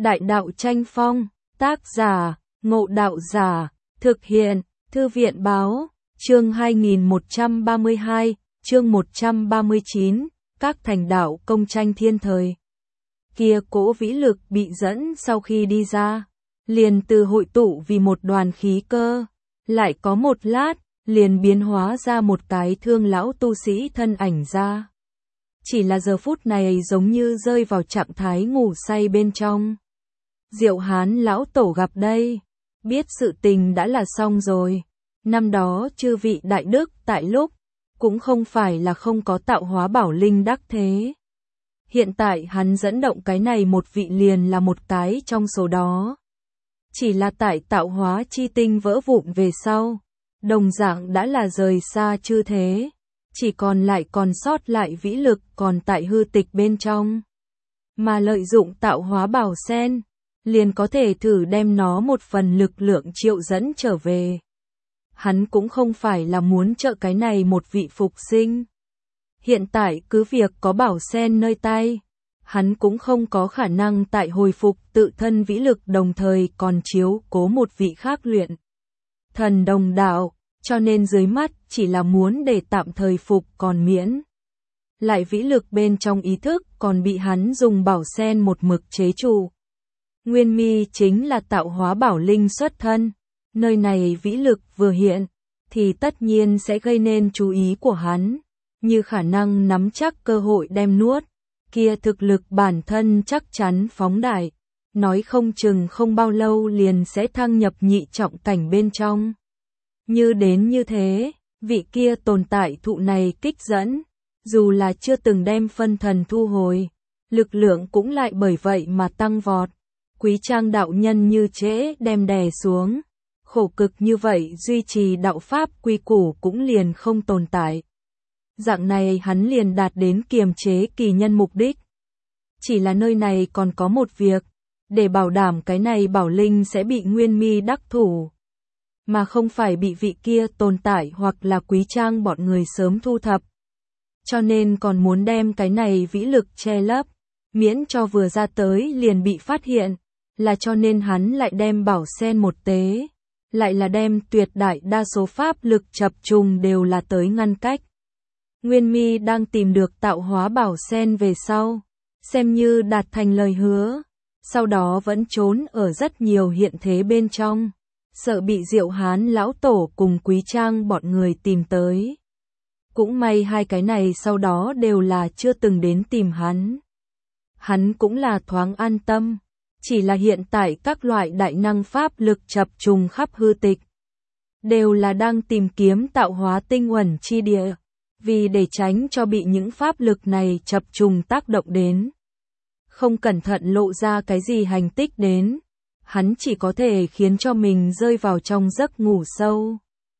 Đại đạo tranh phong, tác giả, Ngộ Đạo Giả, thực hiện, Thư viện báo, chương 2132, chương 139, các thành đạo công tranh thiên thời. Kia cỗ vĩ lực bị dẫn sau khi đi ra, liền từ hội tụ vì một đoàn khí cơ, lại có một lát, liền biến hóa ra một cái thương lão tu sĩ thân ảnh ra. Chỉ là giờ phút này giống như rơi vào trạng thái ngủ say bên trong. Diệu Hán lão tổ gặp đây, biết sự tình đã là xong rồi. Năm đó chư vị đại đức tại lúc, cũng không phải là không có tạo hóa bảo linh đắc thế. Hiện tại hắn dẫn động cái này một vị liền là một cái trong số đó. Chỉ là tại tạo hóa chi tinh vỡ vụn về sau, đồng dạng đã là rời xa chư thế. Chỉ còn lại còn sót lại vĩ lực còn tại hư tịch bên trong. Mà lợi dụng tạo hóa bảo sen, liền có thể thử đem nó một phần lực lượng triệu dẫn trở về. Hắn cũng không phải là muốn trợ cái này một vị phục sinh. Hiện tại cứ việc có bảo sen nơi tay, hắn cũng không có khả năng tại hồi phục tự thân vĩ lực đồng thời còn chiếu cố một vị khác luyện thần đồng đạo, cho nên dưới mắt chỉ là muốn để tạm thời phục còn miễn. Lại vĩ lực bên trong ý thức còn bị hắn dùng bảo sen một mực chế trụ. Nguyên mi chính là tạo hóa bảo linh xuất thân, nơi này vĩ lực vừa hiện, thì tất nhiên sẽ gây nên chú ý của hắn, như khả năng nắm chắc cơ hội đem nuốt, kia thực lực bản thân chắc chắn phóng đại, nói không chừng không bao lâu liền sẽ thăng nhập nhị trọng cảnh bên trong. Như đến như thế, vị kia tồn tại thụ này kích dẫn, dù là chưa từng đem phân thần thu hồi, lực lượng cũng lại bởi vậy mà tăng vọt. Quý Trang đạo nhân như trễ đem đè xuống, khổ cực như vậy duy trì đạo pháp quy củ cũng liền không tồn tại. Dạng này hắn liền đạt đến kiềm chế kỳ nhân mục đích. Chỉ là nơi này còn có một việc, để bảo đảm cái này bảo linh sẽ bị Nguyên Mi đắc thủ, mà không phải bị vị kia tồn tại hoặc là Quý Trang bọn người sớm thu thập. Cho nên còn muốn đem cái này vĩ lực che lấp, miễn cho vừa ra tới liền bị phát hiện, là cho nên hắn lại đem bảo sen một tế, lại là đem tuyệt đại đa số pháp lực chập trùng đều là tới ngăn cách. Nguyên Mi đang tìm được tạo hóa bảo sen về sau, xem như đạt thành lời hứa, sau đó vẫn trốn ở rất nhiều hiện thế bên trong, sợ bị Diệu Hán lão tổ cùng Quý Trang bọn người tìm tới. Cũng may hai cái này sau đó đều là chưa từng đến tìm hắn. Hắn cũng là thoáng an tâm, chỉ là hiện tại các loại đại năng pháp lực chập trùng khắp hư tịch, đều là đang tìm kiếm tạo hóa tinh uẩn chi địa, vì để tránh cho bị những pháp lực này chập trùng tác động đến. Không cẩn thận lộ ra cái gì hành tích đến, hắn chỉ có thể khiến cho mình rơi vào trong giấc ngủ sâu.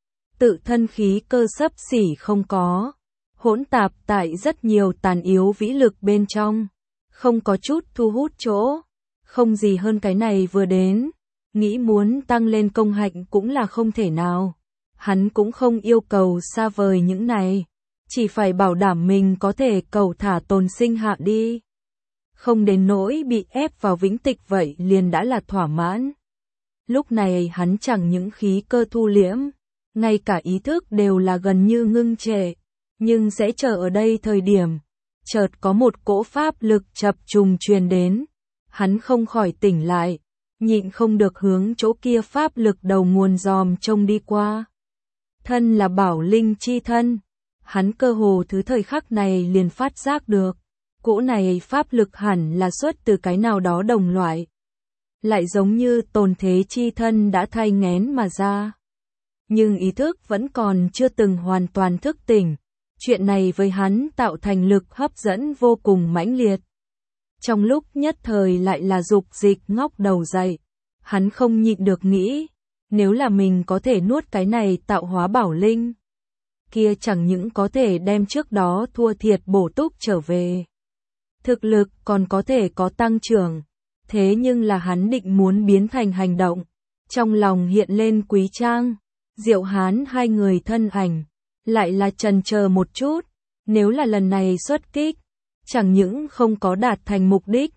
Tự thân khí cơ xấp xỉ không có, hỗn tạp tại rất nhiều tàn yếu vĩ lực bên trong, không có chút thu hút chỗ, không gì hơn cái này vừa đến, nghĩ muốn tăng lên công hạnh cũng là không thể nào. Hắn cũng không yêu cầu xa vời những này, chỉ phải bảo đảm mình có thể cầu thả tồn sinh hạ đi. Không đến nỗi bị ép vào vĩnh tịch vậy liền đã là thỏa mãn. Lúc này hắn chẳng những khí cơ thu liễm, ngay cả ý thức đều là gần như ngưng trệ, nhưng sẽ chờ ở đây thời điểm, chợt có một cỗ pháp lực chập trùng truyền đến, hắn không khỏi tỉnh lại, nhịn không được hướng chỗ kia pháp lực đầu nguồn dòm trông đi qua. Thân là bảo linh chi thân, hắn cơ hồ thứ thời khắc này liền phát giác được, cỗ này pháp lực hẳn là xuất từ cái nào đó đồng loại, lại giống như tồn thế chi thân đã thai nghén mà ra. Nhưng ý thức vẫn còn chưa từng hoàn toàn thức tỉnh, chuyện này với hắn tạo thành lực hấp dẫn vô cùng mãnh liệt. Trong lúc nhất thời lại là dục dịch ngóc đầu dậy, hắn không nhịn được nghĩ, nếu là mình có thể nuốt cái này tạo hóa bảo linh, kia chẳng những có thể đem trước đó thua thiệt bổ túc trở về, thực lực còn có thể có tăng trưởng. Thế nhưng là hắn định muốn biến thành hành động, trong lòng hiện lên Quý Trang, Diệu Hán hai người thân ảnh, lại là chần chờ một chút, nếu là lần này xuất kích, chẳng những không có đạt thành mục đích,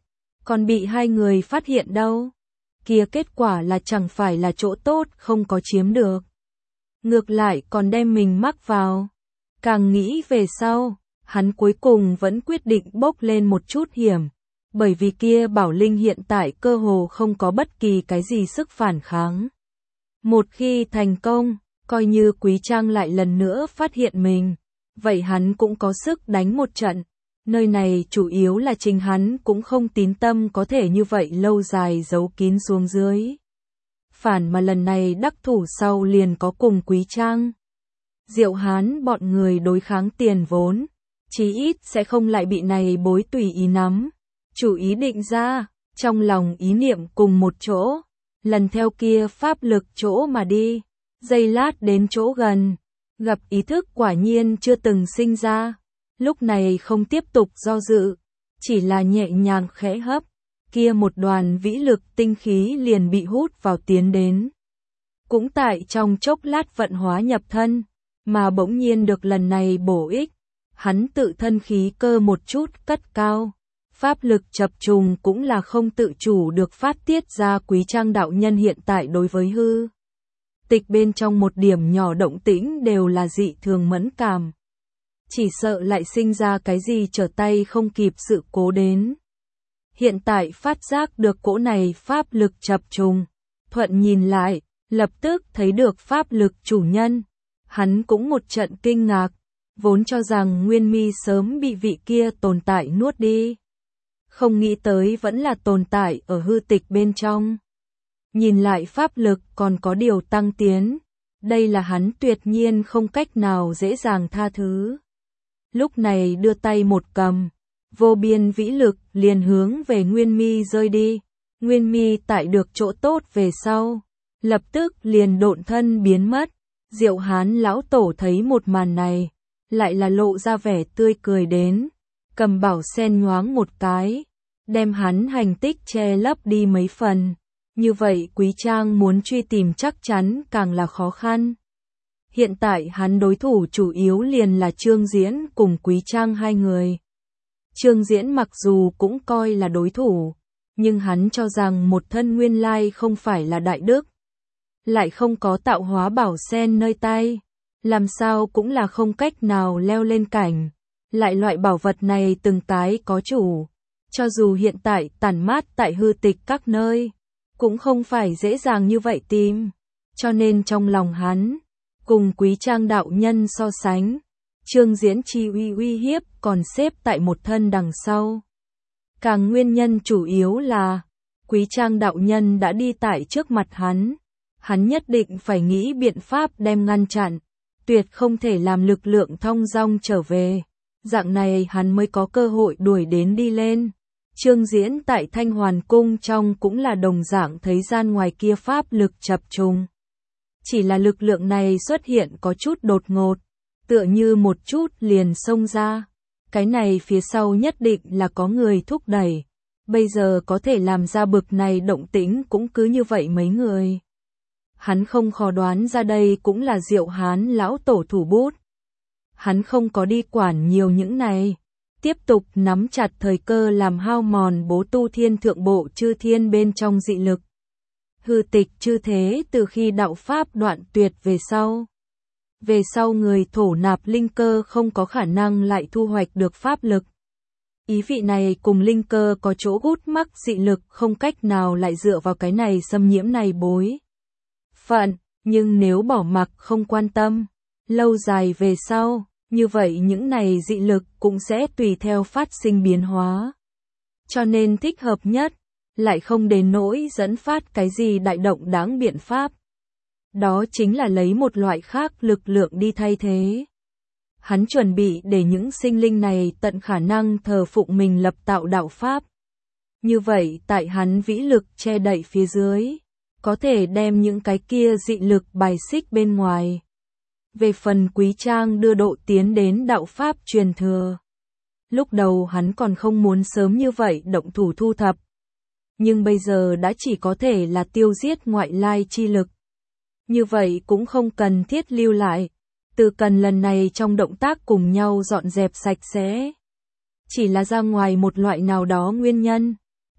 còn bị hai người phát hiện đâu. Kia kết quả là chẳng phải là chỗ tốt không có chiếm được. Ngược lại còn đem mình mắc vào. Càng nghĩ về sau, hắn cuối cùng vẫn quyết định bốc lên một chút hiểm. Bởi vì kia Bảo Linh hiện tại cơ hồ không có bất kỳ cái gì sức phản kháng. Một khi thành công, coi như Quý Trang lại lần nữa phát hiện mình, vậy hắn cũng có sức đánh một trận. Nơi này chủ yếu là chính hắn cũng không tín tâm có thể như vậy lâu dài giấu kín xuống dưới. Phản mà lần này đắc thủ sau liền có cùng Quý Trang. Diệu Hán bọn người đối kháng tiền vốn, chí ít sẽ không lại bị này bối tùy ý nắm. Chủ ý định ra, trong lòng ý niệm cùng một chỗ, lần theo kia pháp lực chỗ mà đi, giây lát đến chỗ gần, gặp ý thức quả nhiên chưa từng sinh ra, lúc này không tiếp tục do dự, chỉ là nhẹ nhàng khẽ hấp, kia một đoàn vĩ lực tinh khí liền bị hút vào tiến đến. Cũng tại trong chốc lát vận hóa nhập thân, mà bỗng nhiên được lần này bổ ích, hắn tự thân khí cơ một chút cất cao. Pháp lực chập trùng cũng là không tự chủ được phát tiết ra. Quý Trang đạo nhân hiện tại đối với hư tịch bên trong một điểm nhỏ động tĩnh đều là dị thường mẫn cảm. Chỉ sợ lại sinh ra cái gì trở tay không kịp sự cố đến. Hiện tại phát giác được cỗ này pháp lực chập trùng, thuận nhìn lại, lập tức thấy được pháp lực chủ nhân. Hắn cũng một trận kinh ngạc, vốn cho rằng Nguyên Mi sớm bị vị kia tồn tại nuốt đi. Không nghĩ tới vẫn là tồn tại ở hư tịch bên trong. Nhìn lại pháp lực còn có điều tăng tiến. Đây là hắn tuyệt nhiên không cách nào dễ dàng tha thứ. Lúc này đưa tay một cầm, vô biên vĩ lực liền hướng về Nguyên Mi rơi đi. Nguyên Mi tại được chỗ tốt về sau, lập tức liền độn thân biến mất. Diệu Hán lão tổ thấy một màn này, lại là lộ ra vẻ tươi cười đến. Cầm bảo sen nhoáng một cái, đem hắn hành tích che lấp đi mấy phần. Như vậy Quý Trang muốn truy tìm chắc chắn càng là khó khăn. Hiện tại hắn đối thủ chủ yếu liền là Trương Diễn cùng Quý Trang hai người. Trương Diễn mặc dù cũng coi là đối thủ, nhưng hắn cho rằng một thân nguyên lai không phải là đại đức. Lại không có tạo hóa bảo sen nơi tay, làm sao cũng là không cách nào leo lên cảnh. Lại loại bảo vật này từng cái có chủ, cho dù hiện tại tản mát tại hư tịch các nơi, cũng không phải dễ dàng như vậy tìm. Cho nên trong lòng hắn, cùng Quý Trang đạo nhân so sánh, Trương Diễn chi uy hiếp còn xếp tại một thân đằng sau. Càng nguyên nhân chủ yếu là, Quý Trang đạo nhân đã đi tại trước mặt hắn nhất định phải nghĩ biện pháp đem ngăn chặn, tuyệt không thể làm lực lượng thong dong trở về. Dạng này hắn mới có cơ hội đuổi đến đi lên. Trương Diễn tại Thanh Hoàn Cung trong cũng là đồng dạng thấy gian ngoài kia pháp lực chập trùng. Chỉ là lực lượng này xuất hiện có chút đột ngột, tựa như một chút liền xông ra. Cái này phía sau nhất định là có người thúc đẩy. Bây giờ có thể làm ra bực này động tĩnh cũng cứ như vậy mấy người. Hắn không khó đoán ra đây cũng là Diệu Hán lão tổ thủ bút. Hắn không có đi quản nhiều những này, tiếp tục nắm chặt thời cơ làm hao mòn bố tu thiên thượng bộ chư thiên bên trong dị lực. Hư tịch chư thế từ khi đạo pháp đoạn tuyệt về sau người thổ nạp linh cơ không có khả năng lại thu hoạch được pháp lực. Ý vị này cùng linh cơ có chỗ hút mắc dị lực không cách nào lại dựa vào cái này xâm nhiễm này bối phận, nhưng nếu bỏ mặc không quan tâm, lâu dài về sau, như vậy những này dị lực cũng sẽ tùy theo phát sinh biến hóa. Cho nên thích hợp nhất, lại không đến nỗi dẫn phát cái gì đại động đáng biện pháp. Đó chính là lấy một loại khác lực lượng đi thay thế. Hắn chuẩn bị để những sinh linh này tận khả năng thờ phụng mình lập tạo đạo pháp. Như vậy tại hắn vĩ lực che đậy phía dưới, có thể đem những cái kia dị lực bài xích bên ngoài. Về phần Quý Trang đưa độ tiến đến đạo pháp truyền thừa. Lúc đầu hắn còn không muốn sớm như vậy động thủ thu thập. Nhưng bây giờ đã chỉ có thể là tiêu diệt ngoại lai chi lực. Như vậy cũng không cần thiết lưu lại. Từ cần lần này trong động tác cùng nhau dọn dẹp sạch sẽ. Chỉ là ra ngoài một loại nào đó nguyên nhân.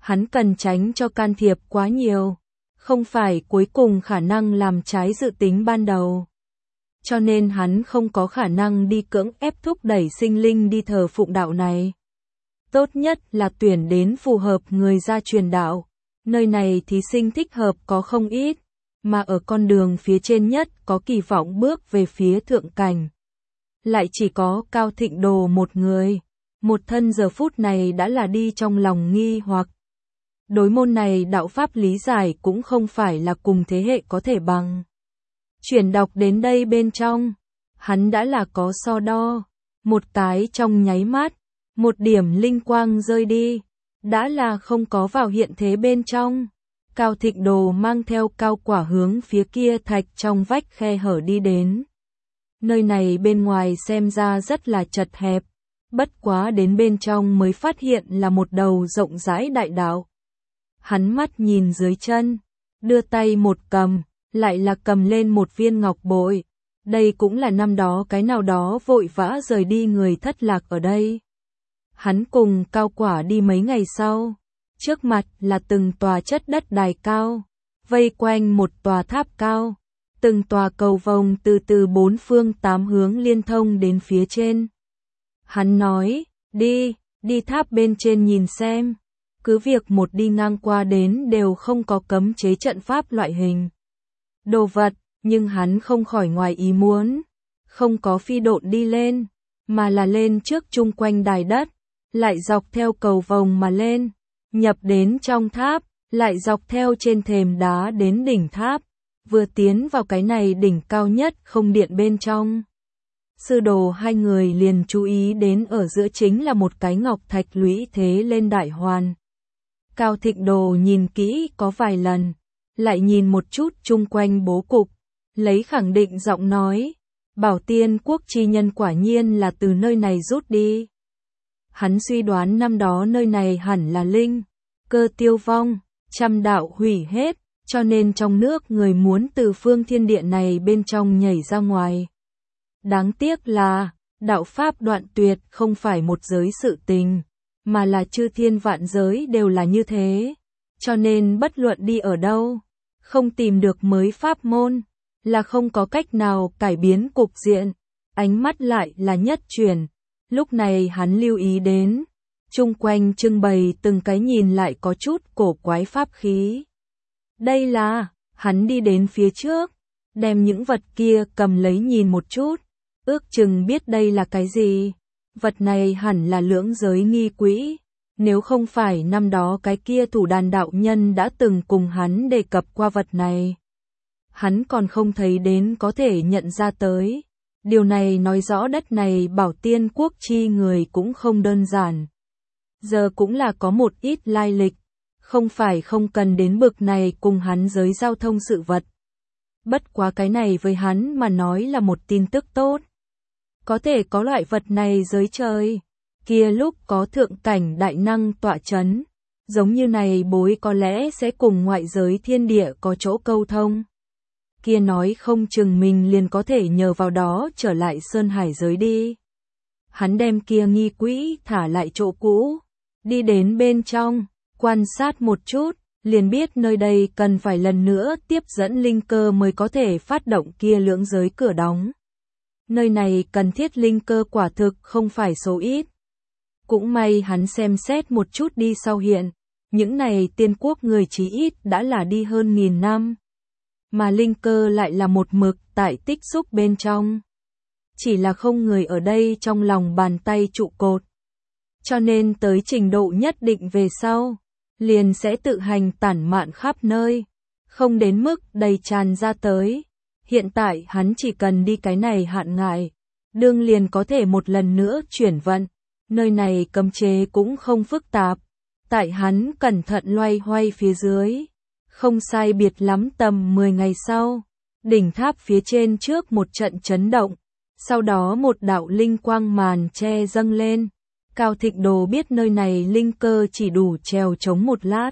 Hắn cần tránh cho can thiệp quá nhiều, không phải cuối cùng khả năng làm trái dự tính ban đầu. Cho nên hắn không có khả năng đi cưỡng ép thúc đẩy sinh linh đi thờ phụng đạo này. Tốt nhất là tuyển đến phù hợp người ra truyền đạo. Nơi này thí sinh thích hợp có không ít, mà ở con đường phía trên nhất có kỳ vọng bước về phía thượng cảnh. Lại chỉ có Cao Thịnh Đồ một người, một thân giờ phút này đã là đi trong lòng nghi hoặc. Đối môn này đạo pháp lý giải cũng không phải là cùng thế hệ có thể bằng. Chuyển đọc đến đây bên trong, hắn đã là có so đo, một cái trong nháy mắt, một điểm linh quang rơi đi, đã là không có vào hiện thế bên trong. Cao Thịnh Đồ mang theo Cao Quả hướng phía kia thạch trong vách khe hở đi đến. Nơi này bên ngoài xem ra rất là chật hẹp, bất quá đến bên trong mới phát hiện là một đầu rộng rãi đại đạo. Hắn mắt nhìn dưới chân, đưa tay một cầm, lại là cầm lên một viên ngọc bội. Đây cũng là năm đó cái nào đó vội vã rời đi người thất lạc ở đây. Hắn cùng Cao Quả đi mấy ngày sau, trước mặt là từng tòa chất đất đài cao, vây quanh một tòa tháp cao, từng tòa cầu vồng từ từ bốn phương tám hướng liên thông đến phía trên. Hắn nói, đi tháp bên trên nhìn xem, cứ việc một đi ngang qua đến đều không có cấm chế trận pháp loại hình đồ vật, nhưng hắn không khỏi ngoài ý muốn, không có phi độn đi lên, mà là lên trước chung quanh đài đất, lại dọc theo cầu vồng mà lên, nhập đến trong tháp, lại dọc theo trên thềm đá đến đỉnh tháp, vừa tiến vào cái này đỉnh cao nhất không điện bên trong. Sư đồ hai người liền chú ý đến ở giữa chính là một cái ngọc thạch lũy thế lên đại hoàn. Cao Thịnh Đồ nhìn kỹ có vài lần, lại nhìn một chút chung quanh bố cục, lấy khẳng định giọng nói, Bảo Tiên Quốc chi nhân quả nhiên là từ nơi này rút đi. Hắn suy đoán năm đó nơi này hẳn là linh cơ tiêu vong, trăm đạo hủy hết, cho nên trong nước người muốn từ phương thiên địa này bên trong nhảy ra ngoài. Đáng tiếc là, đạo pháp đoạn tuyệt không phải một giới sự tình, mà là chư thiên vạn giới đều là như thế. Cho nên bất luận đi ở đâu, không tìm được mới pháp môn, là không có cách nào cải biến cục diện. Ánh mắt lại là nhất chuyển. Lúc này hắn lưu ý đến, chung quanh trưng bày từng cái nhìn lại có chút cổ quái pháp khí. Đây là, hắn đi đến phía trước, đem những vật kia cầm lấy nhìn một chút, ước chừng biết đây là cái gì. Vật này hẳn là lưỡng giới nghi quỹ, nếu không phải năm đó cái kia Thủ Đàn đạo nhân đã từng cùng hắn đề cập qua vật này. Hắn còn không thấy đến có thể nhận ra tới. Điều này nói rõ đất này Bảo Tiên Quốc chi người cũng không đơn giản. Giờ cũng là có một ít lai lịch, không phải không cần đến bực này cùng hắn giới giao thông sự vật. Bất quá cái này với hắn mà nói là một tin tức tốt. Có thể có loại vật này giới trời, kia lúc có thượng cảnh đại năng tọa chấn, giống như này bối có lẽ sẽ cùng ngoại giới thiên địa có chỗ câu thông. Kia nói không chừng mình liền có thể nhờ vào đó trở lại sơn hải giới đi. Hắn đem kia nghi quỹ thả lại chỗ cũ, đi đến bên trong, quan sát một chút, liền biết nơi đây cần phải lần nữa tiếp dẫn linh cơ mới có thể phát động kia lưỡng giới cửa đóng. Nơi này cần thiết linh cơ quả thực không phải số ít. Cũng may hắn xem xét một chút đi sau hiện, những này tiên quốc người chí ít đã là đi hơn 1000 năm. Mà linh cơ lại là một mực tại tích xúc bên trong. Chỉ là không người ở đây trong lòng bàn tay trụ cột. Cho nên tới trình độ nhất định về sau, liền sẽ tự hành tản mạn khắp nơi, không đến mức đầy tràn ra tới. Hiện tại hắn chỉ cần đi cái này hạn ngại, đương liền có thể một lần nữa chuyển vận. Nơi này cấm chế cũng không phức tạp, tại hắn cẩn thận loay hoay phía dưới. Không sai biệt lắm tầm 10 ngày sau, đỉnh tháp phía trên trước một trận chấn động, sau đó một đạo linh quang màn che dâng lên. Cao Thịnh Đồ biết nơi này linh cơ chỉ đủ trèo chống một lát.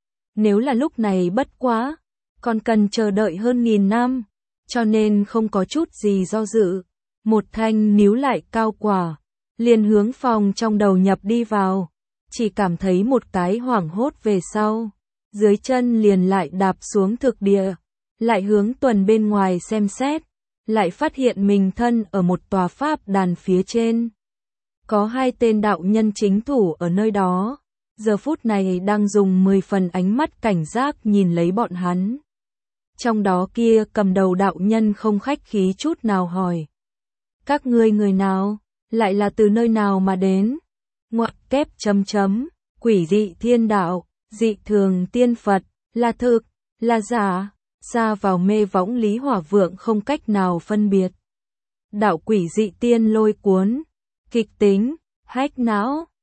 Nếu là lúc này bất quá, còn cần chờ đợi hơn 1000 năm, cho nên không có chút gì do dự. Một thanh níu lại Cao Quả, liền hướng phòng trong đầu nhập đi vào. chỉ cảm thấy một cái hoảng hốt về sau, dưới chân liền lại đạp xuống thực địa, lại hướng tuần bên ngoài xem xét, lại phát hiện mình thân ở một tòa pháp đàn phía trên. Có hai tên đạo nhân chính thủ ở nơi đó, giờ phút này đang dùng 10 phần ánh mắt cảnh giác nhìn lấy bọn hắn. Trong đó kia cầm đầu đạo nhân không khách khí chút nào hỏi. Các ngươi người nào, lại là từ nơi nào mà đến? Ngoặc kép chấm chấm, quỷ dị thiên đạo, dị thường tiên Phật, là thực, là giả, xa vào mê võng Lý Hỏa Vượng không cách nào phân biệt. Đạo quỷ dị tiên lôi cuốn, kịch tính, hách não,